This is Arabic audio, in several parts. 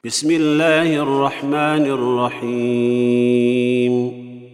بسم الله الرحمن الرحيم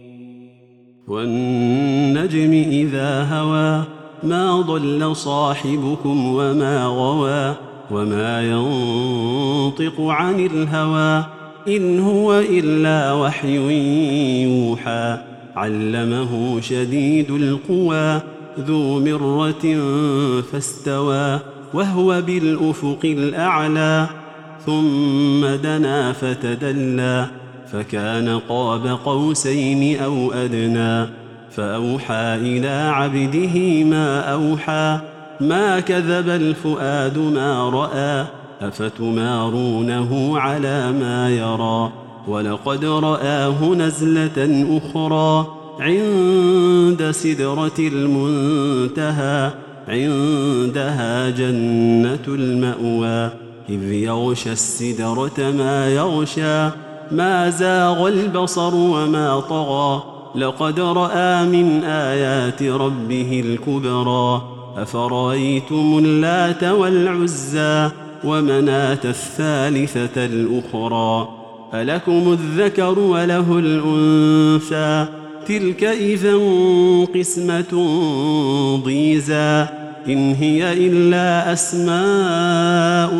والنجم إذا هوى ما ضل صاحبكم وما غوى وما ينطق عن الهوى إن هو إلا وحي يوحى علمه شديد القوى ذو مرة فاستوى وهو بالأفق الأعلى ثم دنا فتدلى فكان قاب قوسين أو أدنى فأوحى إلى عبده ما أوحى ما كذب الفؤاد ما رأى أفتمارونه على ما يرى ولقد رآه نزلة أخرى عند سدرة المنتهى عندها جنة المأوى إذ يغشى السدرة ما يغشى ما زاغ البصر وما طغى لقد رأى من آيات ربه الكبرى أفرأيتم اللات والعزى ومناة الثالثة الأخرى ألكم الذكر وله الأنثى تلك إذا قسمة ضيزى إن هي إلا أسماء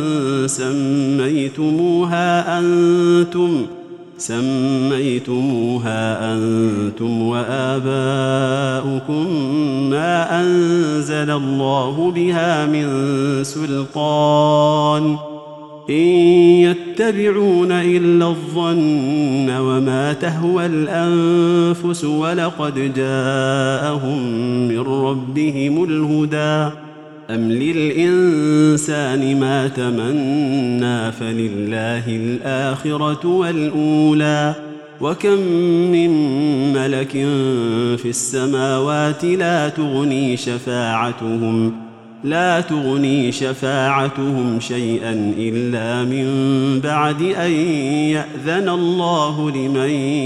سميتموها أنتم وآباؤكم ما أنزل الله بها من سلطان إن يتبعون إلا الظن وما تهوى الأنفس ولقد جاءهم من ربهم الهدى أم للإنسان ما تمنى فلله الآخرة والأولى وكم من ملك في السماوات لا تغني شفاعتهم شيئا إلا من بعد أن يأذن الله لمن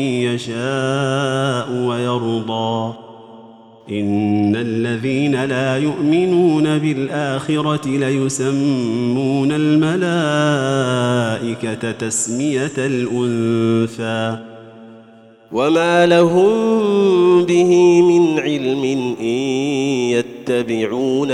يشاء ويرضى إن الذين لا يؤمنون بالآخرة ليسمون الملائكة تسمية الأنثى وما لهم به من علم إن يتبعون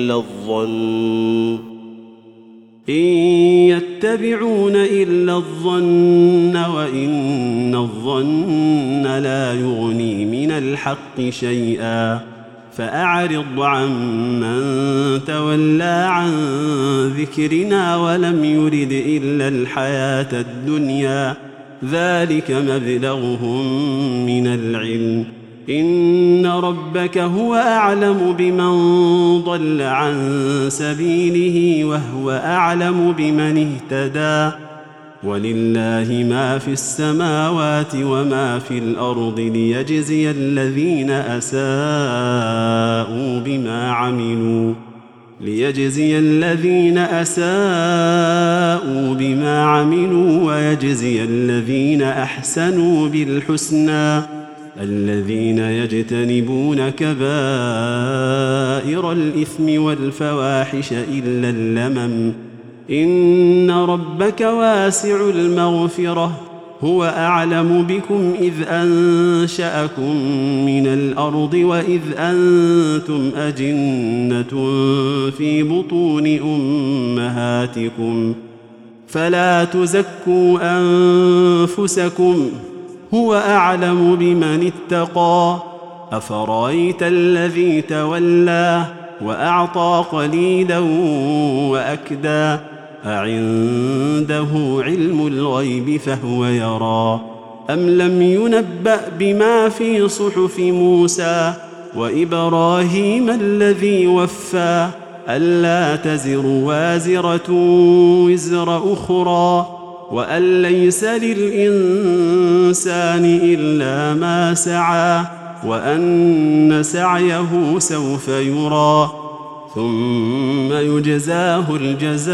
إلا الظن وإن الظن لا يغني من الحق شيئا فأعرض عمن تولى عن ذكرنا ولم يرد إلا الحياة الدنيا ذلك مبلغهم من العلم إن ربك هو أعلم بمن ضل عن سبيله وهو أعلم بمن اهتدى ولله ما في السماوات وما في الأرض ليجزي الذين أساءوا بما عملوا ويجزي الذين أحسنوا بالحسنى الذين يجتنبون كبائر الإثم والفواحش إلا اللمم إن ربك واسع المغفرة هو أعلم بكم إذ أنشأكم من الأرض وإذ أنتم أجنة في بطون أمهاتكم فلا تزكوا أنفسكم هو أعلم بمن اتقى أفرأيت الذي تولى وأعطى قليلا وأكدى أعنده علم الغيب فهو يرى أم لم ينبأ بما في صحف موسى وإبراهيم الذي وفى ألا تزر وازرة وزر أخرى وأن ليس للإنسان إلا ما سعى وأن سعيه سوف يرى ثم يجزاه الجزاء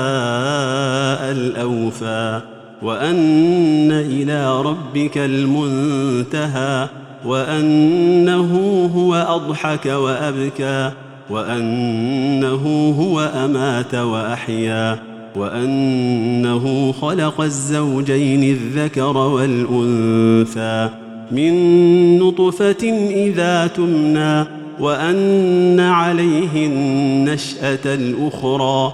الأوفى وأن إلى ربك المنتهى وأنه هو أضحك وأبكى وأنه هو أمات وأحيا وأنه خلق الزوجين الذكر والأنثى من نطفة إذا تمنى وأن عليه النشأة الأخرى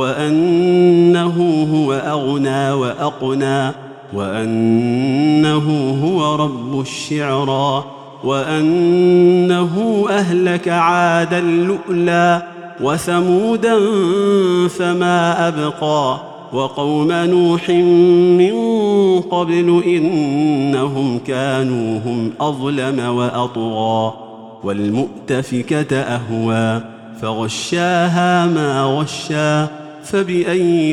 وأنه هو أغنى وأقنى وأنه هو رب الشعرى وأنه أهلك عادا الأولى وثمودا فما أبقى وقوم نوح من قبل إنهم كانوا هم أظلم وأطغى والمؤتفكة أهوى فغشاها ما غشى فبأي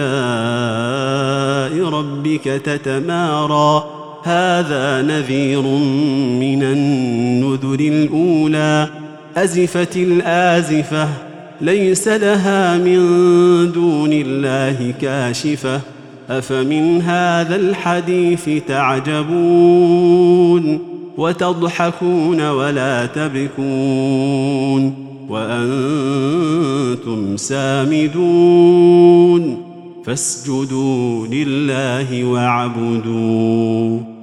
آلاء ربك تتمارى هذا نذير من النذر الأولى أزفت الآزفة ليس لها من دون الله كاشفة أفمن هذا الحديث تعجبون وتضحكون ولا تبكون وأنتم سامدون فاسجدوا لله واعبدوا